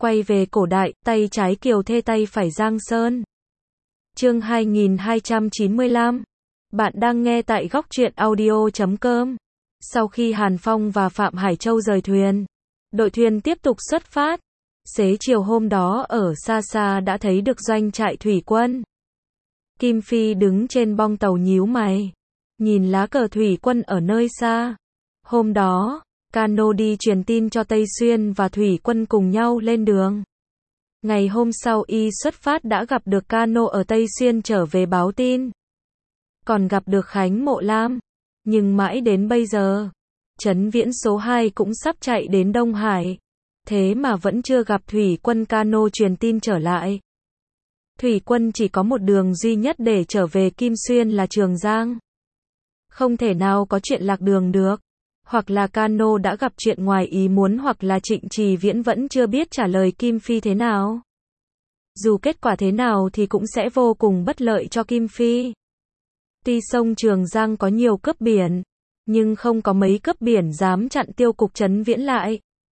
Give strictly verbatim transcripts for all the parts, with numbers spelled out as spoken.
Quay về cổ đại, tay trái Kiều Thê tay phải Giang Sơn. Chương hai nghìn hai trăm chín mươi lăm. Bạn đang nghe tại góc truyện audio chấm com. Sau khi Hàn Phong và Phạm Hải Châu rời thuyền, đội thuyền tiếp tục xuất phát. Xế chiều hôm đó ở xa xa đã thấy được doanh trại thủy quân. Kim Phi đứng trên bong tàu nhíu mày, nhìn lá cờ thủy quân ở nơi xa. Hôm đó, Cano đi truyền tin cho Tây Xuyên và thủy quân cùng nhau lên đường. Ngày hôm sau y xuất phát đã gặp được Cano ở Tây Xuyên trở về báo tin. Còn gặp được Khánh Mộ Lam. Nhưng mãi đến bây giờ, Trấn Viễn số hai cũng sắp chạy đến Đông Hải. Thế mà vẫn chưa gặp thủy quân Cano truyền tin trở lại. Thủy quân chỉ có một đường duy nhất để trở về Kim Xuyên là Trường Giang. Không thể nào có chuyện lạc đường được. Hoặc là Cano đã gặp chuyện ngoài ý muốn hoặc là Trịnh Trì Viễn vẫn chưa biết trả lời Kim Phi thế nào. Dù kết quả thế nào thì cũng sẽ vô cùng bất lợi cho Kim Phi. Tuy sông Trường Giang có nhiều cướp biển, nhưng không có mấy cướp biển dám chặn tiêu cục Trấn Viễn lại.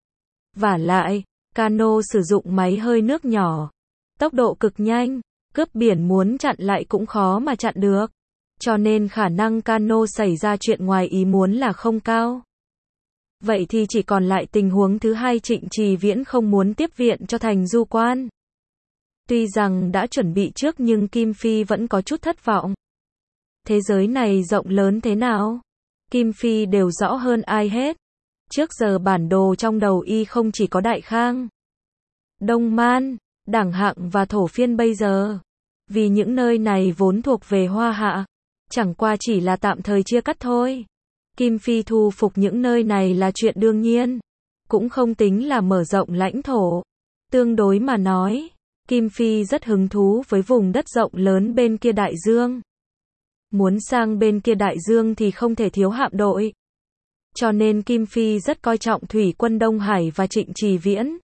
Vả lại, Cano sử dụng máy hơi nước nhỏ, tốc độ cực nhanh, cướp biển muốn chặn lại cũng khó mà chặn được. Cho nên khả năng Cano xảy ra chuyện ngoài ý muốn là không cao. Vậy thì chỉ còn lại tình huống thứ hai, Trịnh Trì Viễn không muốn tiếp viện cho Thành Du Quan. Tuy rằng đã chuẩn bị trước nhưng Kim Phi vẫn có chút thất vọng. Thế giới này rộng lớn thế nào, Kim Phi đều rõ hơn ai hết. Trước giờ bản đồ trong đầu y không chỉ có Đại Khang, Đông Man, Đảng Hạng và Thổ Phiên bây giờ. Vì những nơi này vốn thuộc về Hoa Hạ, chẳng qua chỉ là tạm thời chia cắt thôi. Kim Phi thu phục những nơi này là chuyện đương nhiên, cũng không tính là mở rộng lãnh thổ. Tương đối mà nói, Kim Phi rất hứng thú với vùng đất rộng lớn bên kia đại dương. Muốn sang bên kia đại dương thì không thể thiếu hạm đội. Cho nên Kim Phi rất coi trọng thủy quân Đông Hải và Trịnh Trì Viễn.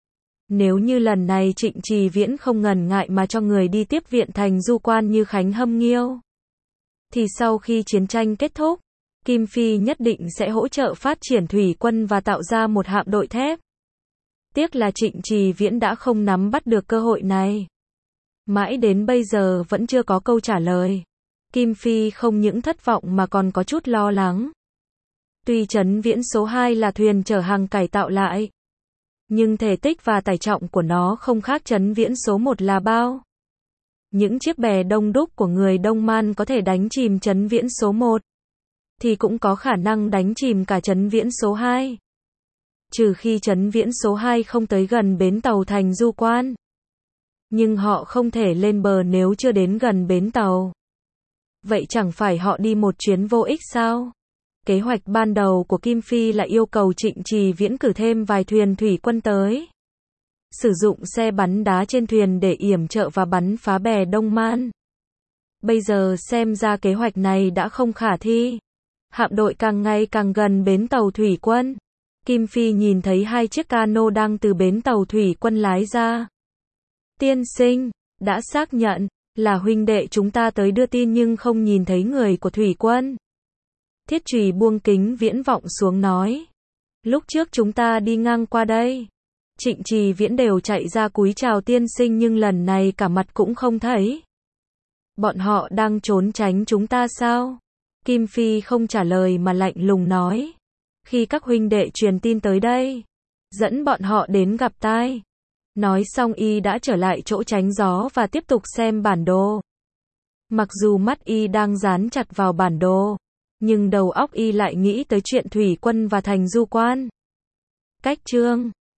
Nếu như lần này Trịnh Trì Viễn không ngần ngại mà cho người đi tiếp viện Thành Du Quan như Khánh Hâm Nghiêu, thì sau khi chiến tranh kết thúc, Kim Phi nhất định sẽ hỗ trợ phát triển thủy quân và tạo ra một hạm đội thép. Tiếc là Trịnh Trì Viễn đã không nắm bắt được cơ hội này. Mãi đến bây giờ vẫn chưa có câu trả lời. Kim Phi không những thất vọng mà còn có chút lo lắng. Tuy Trấn Viễn số hai là thuyền chở hàng cải tạo lại, nhưng thể tích và tải trọng của nó không khác Trấn Viễn số một là bao. Những chiếc bè đông đúc của người Đông Man có thể đánh chìm Trấn Viễn số một, thì cũng có khả năng đánh chìm cả Trấn Viễn số hai. Trừ khi Trấn Viễn số hai không tới gần bến tàu Thành Du Quan. Nhưng họ không thể lên bờ nếu chưa đến gần bến tàu. Vậy chẳng phải họ đi một chuyến vô ích sao? Kế hoạch ban đầu của Kim Phi là yêu cầu Trịnh Trì Viễn cử thêm vài thuyền thủy quân tới. Sử dụng xe bắn đá trên thuyền để yểm trợ và bắn phá bè Đông Man. Bây giờ xem ra kế hoạch này đã không khả thi. Hạm đội càng ngày càng gần bến tàu thủy quân. Kim Phi nhìn thấy hai chiếc cano đang từ bến tàu thủy quân lái ra. Tiên sinh, đã xác nhận là huynh đệ chúng ta tới đưa tin nhưng không nhìn thấy người của thủy quân. Thiết Trùy buông kính viễn vọng xuống nói. Lúc trước chúng ta đi ngang qua đây, Trịnh Trì Viễn đều chạy ra cúi chào tiên sinh nhưng lần này cả mặt cũng không thấy. Bọn họ đang trốn tránh chúng ta sao? Kim Phi không trả lời mà lạnh lùng nói. Khi các huynh đệ truyền tin tới đây, dẫn bọn họ đến gặp tai. Nói xong y đã trở lại chỗ tránh gió và tiếp tục xem bản đồ. Mặc dù mắt y đang dán chặt vào bản đồ, nhưng đầu óc y lại nghĩ tới chuyện thủy quân và Thành Du Quan. Cách chương